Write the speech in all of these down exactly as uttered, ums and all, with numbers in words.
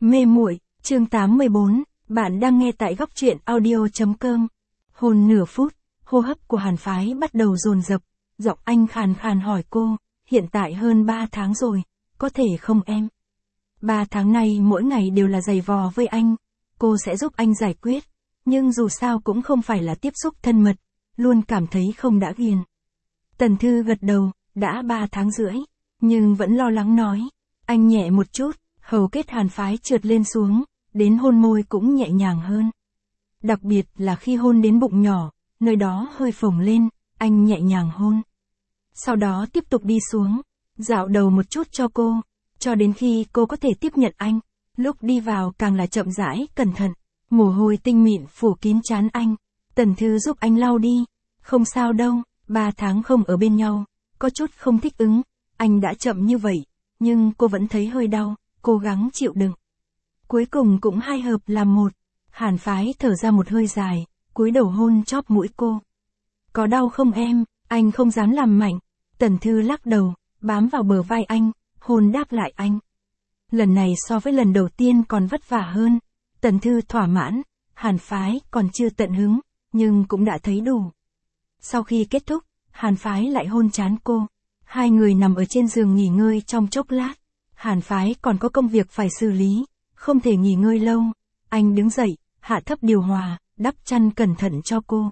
Mê muội, chương tám mươi bốn, bạn đang nghe tại góc truyện audio chấm com. Hôn nửa phút, hô hấp của Hàn Phái bắt đầu dồn dập, giọng anh khàn khàn hỏi cô, hiện tại hơn ba tháng rồi, có thể không em? Ba tháng nay mỗi ngày đều là giày vò với anh, cô sẽ giúp anh giải quyết, nhưng dù sao cũng không phải là tiếp xúc thân mật, luôn cảm thấy không đã ghiền. Tần Thư gật đầu, đã ba tháng rưỡi, nhưng vẫn lo lắng nói, anh nhẹ một chút. Hầu kết Hàn Phái trượt lên xuống, đến hôn môi cũng nhẹ nhàng hơn. Đặc biệt là khi hôn đến bụng nhỏ, nơi đó hơi phồng lên, anh nhẹ nhàng hôn. Sau đó tiếp tục đi xuống, dạo đầu một chút cho cô, cho đến khi cô có thể tiếp nhận anh. Lúc đi vào càng là chậm rãi, cẩn thận, mồ hôi tinh mịn phủ kín trán anh. Tần Thư giúp anh lau đi, không sao đâu, ba tháng không ở bên nhau, có chút không thích ứng, anh đã chậm như vậy, nhưng cô vẫn thấy hơi đau. Cố gắng chịu đựng. Cuối cùng cũng hai hợp làm một. Hàn Phái thở ra một hơi dài, cúi đầu hôn chóp mũi cô. Có đau không em? Anh không dám làm mạnh. Tần Thư lắc đầu, bám vào bờ vai anh, hôn đáp lại anh. Lần này so với lần đầu tiên còn vất vả hơn. Tần Thư thỏa mãn, Hàn Phái còn chưa tận hứng, nhưng cũng đã thấy đủ. Sau khi kết thúc, Hàn Phái lại hôn trán cô. Hai người nằm ở trên giường nghỉ ngơi trong chốc lát. Hàn Phái còn có công việc phải xử lý, không thể nghỉ ngơi lâu. Anh đứng dậy, hạ thấp điều hòa, đắp chăn cẩn thận cho cô.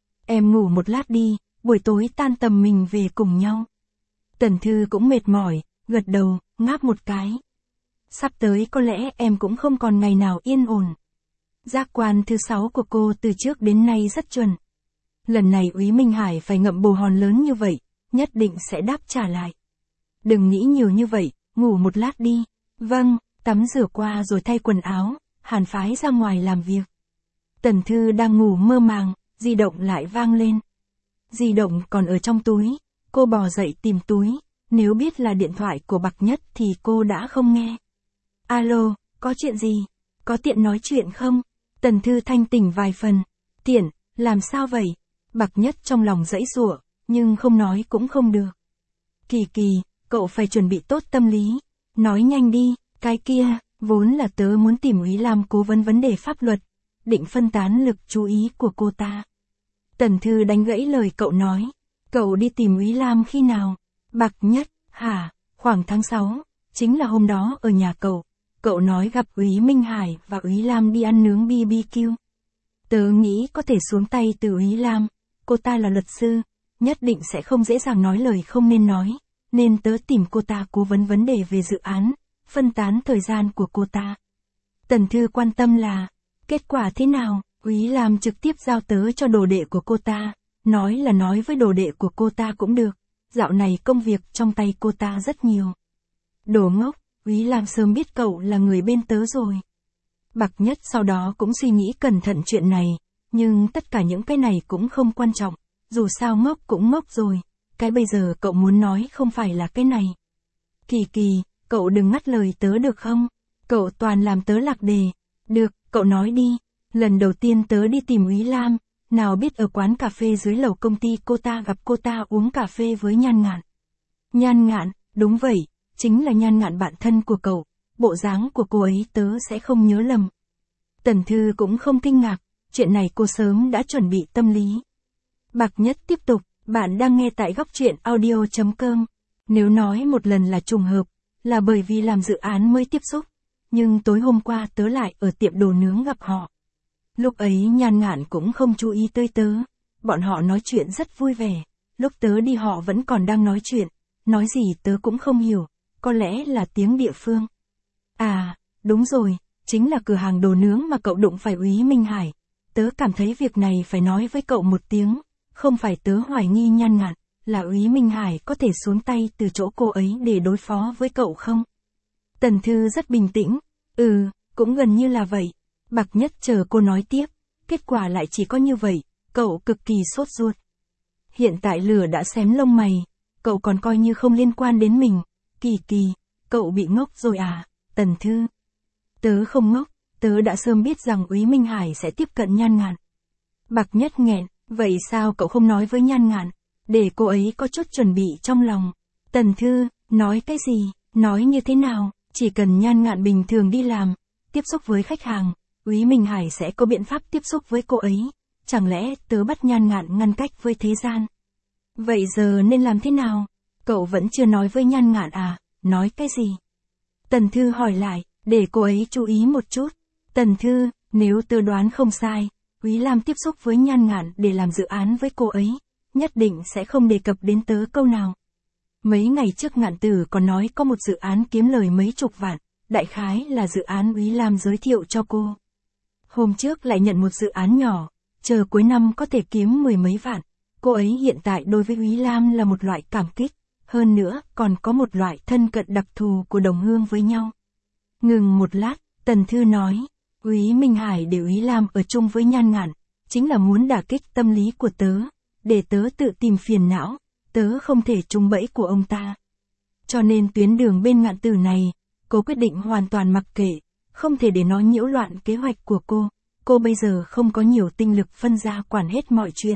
Em ngủ một lát đi, buổi tối tan tầm mình về cùng nhau. Tần Thư cũng mệt mỏi, gật đầu, ngáp một cái. Sắp tới có lẽ em cũng không còn ngày nào yên ổn. Giác quan thứ sáu của cô từ trước đến nay rất chuẩn. Lần này Úy Minh Hải phải ngậm bồ hòn lớn như vậy, nhất định sẽ đáp trả lại. Đừng nghĩ nhiều như vậy. Ngủ một lát đi. Vâng, tắm rửa qua rồi thay quần áo, Hàn Phái ra ngoài làm việc. Tần Thư đang ngủ mơ màng, di động lại vang lên. Di động còn ở trong túi, cô bò dậy tìm túi, nếu biết là điện thoại của Bạc Nhất thì cô đã không nghe. Alo, có chuyện gì? Có tiện nói chuyện không? Tần Thư thanh tỉnh vài phần. Tiện, làm sao vậy? Bạc Nhất trong lòng giãy giụa, nhưng không nói cũng không được. Kỳ Kỳ, cậu phải chuẩn bị tốt tâm lý. Nói nhanh đi, cái kia, vốn là tớ muốn tìm Úy Lam cố vấn vấn đề pháp luật, định phân tán lực chú ý của cô ta. Tần Thư đánh gãy lời cậu nói. Cậu đi tìm Úy Lam khi nào? Bạc Nhất, hả? Khoảng tháng sáu, chính là hôm đó ở nhà cậu. Cậu nói gặp Úy Minh Hải và Úy Lam đi ăn nướng bê bê kiu. Tớ nghĩ có thể xuống tay từ Úy Lam, cô ta là luật sư, nhất định sẽ không dễ dàng nói lời không nên nói. Nên tớ tìm cô ta cố vấn vấn đề về dự án, phân tán thời gian của cô ta. Tần Thư quan tâm là, kết quả thế nào? Úy Lam trực tiếp giao tớ cho đồ đệ của cô ta, nói là nói với đồ đệ của cô ta cũng được, dạo này công việc trong tay cô ta rất nhiều. Đồ ngốc, Úy Lam sớm biết cậu là người bên tớ rồi. Bạc Nhất sau đó cũng suy nghĩ cẩn thận chuyện này, nhưng tất cả những cái này cũng không quan trọng, dù sao ngốc cũng ngốc rồi. Cái bây giờ cậu muốn nói không phải là cái này. Kỳ Kỳ, cậu đừng ngắt lời tớ được không? Cậu toàn làm tớ lạc đề. Được, cậu nói đi. Lần đầu tiên tớ đi tìm Úy Lam, nào biết ở quán cà phê dưới lầu công ty cô ta gặp cô ta uống cà phê với Nhan Ngạn. Nhan Ngạn, đúng vậy, chính là Nhan Ngạn bạn thân của cậu, bộ dáng của cô ấy tớ sẽ không nhớ lầm. Tần Thư cũng không kinh ngạc, chuyện này cô sớm đã chuẩn bị tâm lý. Bạc Nhất tiếp tục. Bạn đang nghe tại góc truyện audio chấm com. Nếu nói một lần là trùng hợp, là bởi vì làm dự án mới tiếp xúc. Nhưng tối hôm qua tớ lại ở tiệm đồ nướng gặp họ. Lúc ấy Nhan Ngạn cũng không chú ý tới tớ. Bọn họ nói chuyện rất vui vẻ. Lúc tớ đi họ vẫn còn đang nói chuyện. Nói gì tớ cũng không hiểu. Có lẽ là tiếng địa phương. À, đúng rồi. Chính là cửa hàng đồ nướng mà cậu đụng phải Úy Minh Hải. Tớ cảm thấy việc này phải nói với cậu một tiếng. Không phải tớ hoài nghi Nhan Ngạn, là Úy Minh Hải có thể xuống tay từ chỗ cô ấy để đối phó với cậu không? Tần Thư rất bình tĩnh. Ừ, cũng gần như là vậy. Bạc Nhất chờ cô nói tiếp. Kết quả lại chỉ có như vậy, cậu cực kỳ sốt ruột. Hiện tại lửa đã xém lông mày, cậu còn coi như không liên quan đến mình. Kỳ Kỳ, cậu bị ngốc rồi à? Tần Thư. Tớ không ngốc, tớ đã sớm biết rằng Úy Minh Hải sẽ tiếp cận Nhan Ngạn. Bạc Nhất nghẹn. Vậy sao cậu không nói với Nhan Ngạn, để cô ấy có chút chuẩn bị trong lòng? Tần Thư, nói cái gì, nói như thế nào, chỉ cần Nhan Ngạn bình thường đi làm, tiếp xúc với khách hàng, Úy Minh Hải sẽ có biện pháp tiếp xúc với cô ấy. Chẳng lẽ tớ bắt Nhan Ngạn ngăn cách với thế gian? Vậy giờ nên làm thế nào? Cậu vẫn chưa nói với Nhan Ngạn à? Nói cái gì? Tần Thư hỏi lại, để cô ấy chú ý một chút. Tần Thư, nếu tớ đoán không sai, Úy Lam tiếp xúc với Nhan Ngạn để làm dự án với cô ấy, nhất định sẽ không đề cập đến tớ câu nào. Mấy ngày trước Ngạn Tử còn nói có một dự án kiếm lời mấy chục vạn, đại khái là dự án Úy Lam giới thiệu cho cô. Hôm trước lại nhận một dự án nhỏ, chờ cuối năm có thể kiếm mười mấy vạn. Cô ấy hiện tại đối với Úy Lam là một loại cảm kích, hơn nữa còn có một loại thân cận đặc thù của đồng hương với nhau. Ngừng một lát, Tần Thư nói, Úy Minh Hải để Úy Lam ở chung với Nhan Ngạn, chính là muốn đả kích tâm lý của tớ, để tớ tự tìm phiền não, tớ không thể trúng bẫy của ông ta. Cho nên tuyến đường bên Ngạn Tử này, cô quyết định hoàn toàn mặc kệ, không thể để nó nhiễu loạn kế hoạch của cô. Cô bây giờ không có nhiều tinh lực phân ra quản hết mọi chuyện.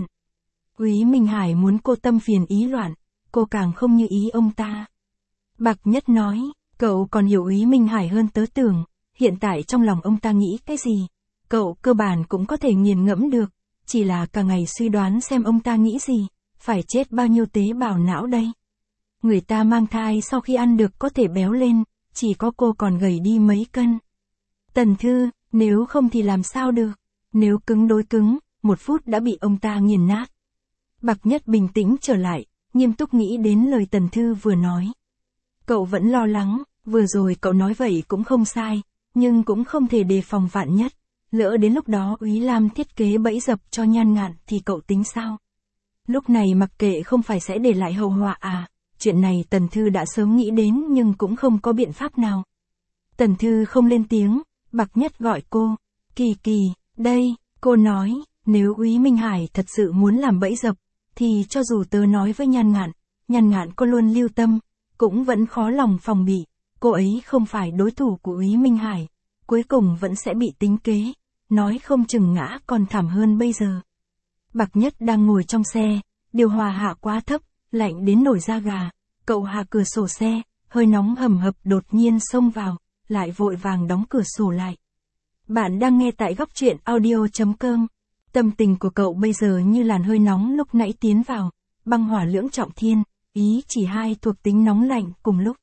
Úy Minh Hải muốn cô tâm phiền ý loạn, cô càng không như ý ông ta. Bạc Nhất nói, cậu còn hiểu Úy Minh Hải hơn tớ tưởng, hiện tại trong lòng ông ta nghĩ cái gì, cậu cơ bản cũng có thể nghiền ngẫm được, chỉ là cả ngày suy đoán xem ông ta nghĩ gì, phải chết bao nhiêu tế bào não đây. Người ta mang thai sau khi ăn được có thể béo lên, chỉ có cô còn gầy đi mấy cân. Tần Thư, nếu không thì làm sao được, nếu cứng đối cứng, một phút đã bị ông ta nghiền nát. Bạc Nhất bình tĩnh trở lại, nghiêm túc nghĩ đến lời Tần Thư vừa nói. Cậu vẫn lo lắng, vừa rồi cậu nói vậy cũng không sai, nhưng cũng không thể đề phòng vạn nhất. Lỡ đến lúc đó Úy Lam thiết kế bẫy dập cho Nhan Ngạn thì cậu tính sao? Lúc này mặc kệ không phải sẽ để lại hậu họa à? Chuyện này Tần Thư đã sớm nghĩ đến nhưng cũng không có biện pháp nào. Tần Thư không lên tiếng, Bạc Nhất gọi cô. Kỳ Kỳ, đây, cô nói, nếu Úy Minh Hải thật sự muốn làm bẫy dập, thì cho dù tớ nói với Nhan Ngạn, Nhan Ngạn có luôn lưu tâm, cũng vẫn khó lòng phòng bị, cô ấy không phải đối thủ của Úy Minh Hải, cuối cùng vẫn sẽ bị tính kế, nói không chừng ngã còn thảm hơn bây giờ. Bạc Nhất đang ngồi trong xe, điều hòa hạ quá thấp, lạnh đến nổi da gà, cậu hạ cửa sổ xe, hơi nóng hầm hập đột nhiên xông vào, lại vội vàng đóng cửa sổ lại. Bạn đang nghe tại góc truyện audio chấm com. Tâm tình của cậu bây giờ như làn hơi nóng lúc nãy tiến vào, băng hỏa lưỡng trọng thiên, ý chỉ hai thuộc tính nóng lạnh cùng lúc.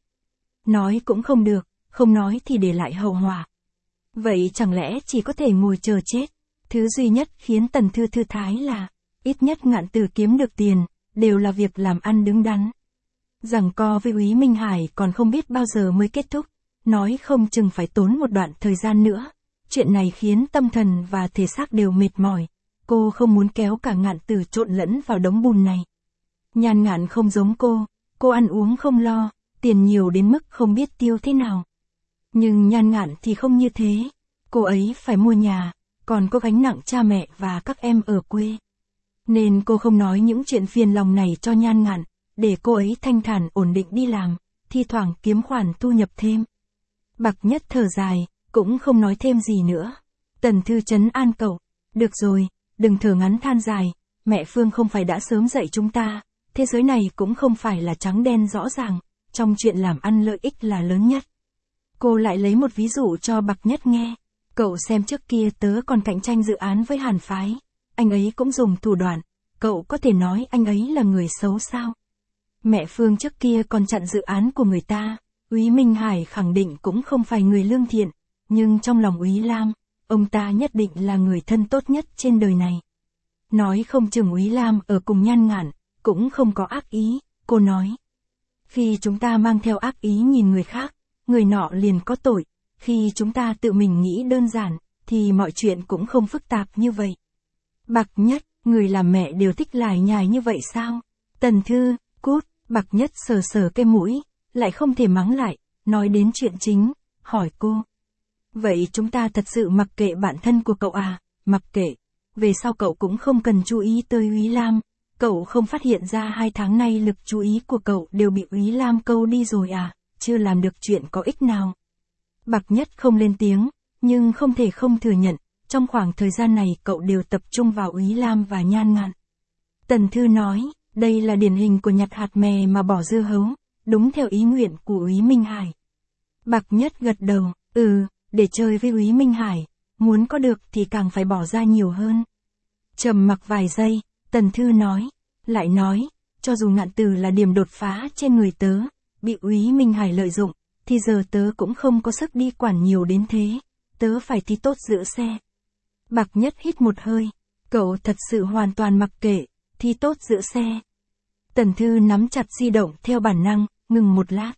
Nói cũng không được, không nói thì để lại hậu họa. Vậy chẳng lẽ chỉ có thể ngồi chờ chết? Thứ duy nhất khiến Tần Thư thư thái là, ít nhất Ngạn Tử kiếm được tiền, đều là việc làm ăn đứng đắn. Giằng co với Úy Minh Hải còn không biết bao giờ mới kết thúc, nói không chừng phải tốn một đoạn thời gian nữa. Chuyện này khiến tâm thần và thể xác đều mệt mỏi. Cô không muốn kéo cả Ngạn Tử trộn lẫn vào đống bùn này. Nhan Ngạn không giống cô, cô ăn uống không lo, tiền nhiều đến mức không biết tiêu thế nào. Nhưng Nhan Ngạn thì không như thế, cô ấy phải mua nhà, còn có gánh nặng cha mẹ và các em ở quê. Nên cô không nói những chuyện phiền lòng này cho Nhan Ngạn, để cô ấy thanh thản ổn định đi làm, thi thoảng kiếm khoản thu nhập thêm. Bạc Nhất thở dài, cũng không nói thêm gì nữa. Tần Thư trấn an cậu, được rồi, đừng thở ngắn than dài, mẹ Phương không phải đã sớm dạy chúng ta, thế giới này cũng không phải là trắng đen rõ ràng, trong chuyện làm ăn lợi ích là lớn nhất. Cô lại lấy một ví dụ cho Bạc Nhất nghe, cậu xem trước kia tớ còn cạnh tranh dự án với Hàn Phái, anh ấy cũng dùng thủ đoạn, cậu có thể nói anh ấy là người xấu sao? Mẹ Phương trước kia còn chặn dự án của người ta, Úy Minh Hải khẳng định cũng không phải người lương thiện, nhưng trong lòng Úy Lam, ông ta nhất định là người thân tốt nhất trên đời này. Nói không chừng Úy Lam ở cùng Nhan Ngạn, cũng không có ác ý, cô nói. Khi chúng ta mang theo ác ý nhìn người khác, người nọ liền có tội, khi chúng ta tự mình nghĩ đơn giản, thì mọi chuyện cũng không phức tạp như vậy. Bạc Nhất, người làm mẹ đều thích lải nhải như vậy sao? Tần Thư, cút, Bạc Nhất sờ sờ cái mũi, lại không thể mắng lại, nói đến chuyện chính, hỏi cô. Vậy chúng ta thật sự mặc kệ bản thân của cậu à? Mặc kệ. Về sau cậu cũng không cần chú ý tới Úy Lam, cậu không phát hiện ra hai tháng nay lực chú ý của cậu đều bị Úy Lam câu đi rồi à? Chưa làm được chuyện có ích nào. Bạc Nhất không lên tiếng, nhưng không thể không thừa nhận, trong khoảng thời gian này cậu đều tập trung vào Úy Lam và Nhan Ngạn. Tần Thư nói, đây là điển hình của nhặt hạt mè mà bỏ dưa hấu, đúng theo ý nguyện của Úy Minh Hải. Bạc Nhất gật đầu, ừ, để chơi với Úy Minh Hải, muốn có được thì càng phải bỏ ra nhiều hơn. Trầm mặc vài giây, Tần Thư nói, lại nói, cho dù Ngạn Tử là điểm đột phá trên người tớ, bị Úy Minh Hải lợi dụng, thì giờ tớ cũng không có sức đi quản nhiều đến thế, tớ phải thi tốt giữ xe. Bạc Nhất hít một hơi, cậu thật sự hoàn toàn mặc kệ, thi tốt giữ xe. Tần Thư nắm chặt di động theo bản năng, ngừng một lát.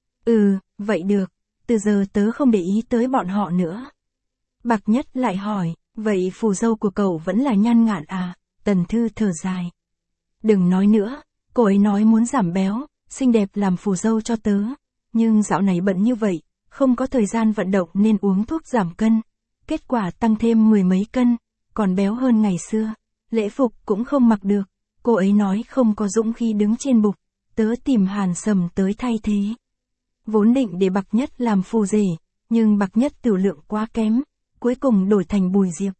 Ừ, vậy được, từ giờ tớ không để ý tới bọn họ nữa. Bạc Nhất lại hỏi, vậy phù dâu của cậu vẫn là Nhan Ngạn à? Tần Thư thở dài. Đừng nói nữa, cô ấy nói muốn giảm béo, xinh đẹp làm phù dâu cho tớ. Nhưng dạo này bận như vậy, không có thời gian vận động nên uống thuốc giảm cân. Kết quả tăng thêm mười mấy cân, còn béo hơn ngày xưa. Lễ phục cũng không mặc được, cô ấy nói không có dũng khí đứng trên bục. Tớ tìm Hàn Sầm tới thay thế. Vốn định để Bạc Nhất làm phù rể, nhưng Bạc Nhất tiểu lượng quá kém, cuối cùng đổi thành Bùi Diệp.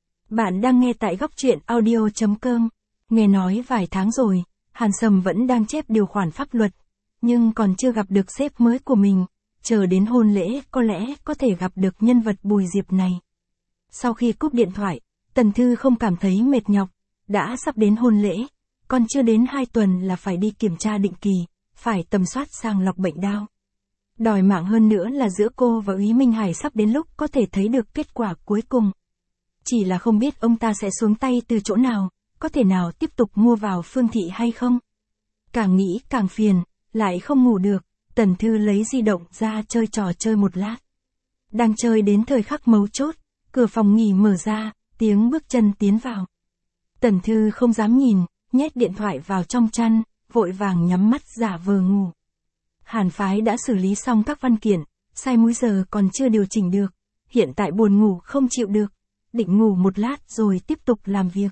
Bạn đang nghe tại góc truyện audio chấm com. Nghe nói vài tháng rồi, Hàn Sầm vẫn đang chép điều khoản pháp luật, nhưng còn chưa gặp được sếp mới của mình, chờ đến hôn lễ có lẽ có thể gặp được nhân vật Bùi Diệp này. Sau khi cúp điện thoại, Tần Thư không cảm thấy mệt nhọc, đã sắp đến hôn lễ, còn chưa đến hai tuần là phải đi kiểm tra định kỳ, phải tầm soát sàng lọc bệnh đao. Đòi mạng hơn nữa là giữa cô và Úy Minh Hải sắp đến lúc có thể thấy được kết quả cuối cùng. Chỉ là không biết ông ta sẽ xuống tay từ chỗ nào, có thể nào tiếp tục mua vào Phương Thị hay không. Càng nghĩ càng phiền, lại không ngủ được, Tần Thư lấy di động ra chơi trò chơi một lát. Đang chơi đến thời khắc mấu chốt, cửa phòng nghỉ mở ra, tiếng bước chân tiến vào. Tần Thư không dám nhìn, nhét điện thoại vào trong chăn, vội vàng nhắm mắt giả vờ ngủ. Hàn Phái đã xử lý xong các văn kiện, sai múi giờ còn chưa điều chỉnh được, hiện tại buồn ngủ không chịu được, định ngủ một lát rồi tiếp tục làm việc.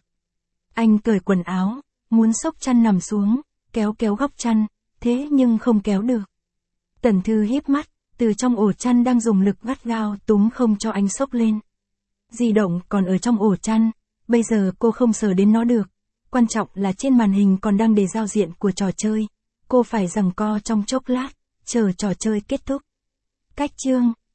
Anh cởi quần áo, muốn xốc chăn nằm xuống, kéo kéo góc chăn, thế nhưng không kéo được. Tần Thư híp mắt, từ trong ổ chăn đang dùng lực gắt gao túm không cho anh xốc lên. Di động còn ở trong ổ chăn, bây giờ cô không sờ đến nó được, quan trọng là trên màn hình còn đang đề giao diện của trò chơi. Cô phải giằng co trong chốc lát, chờ trò chơi kết thúc. Cách chương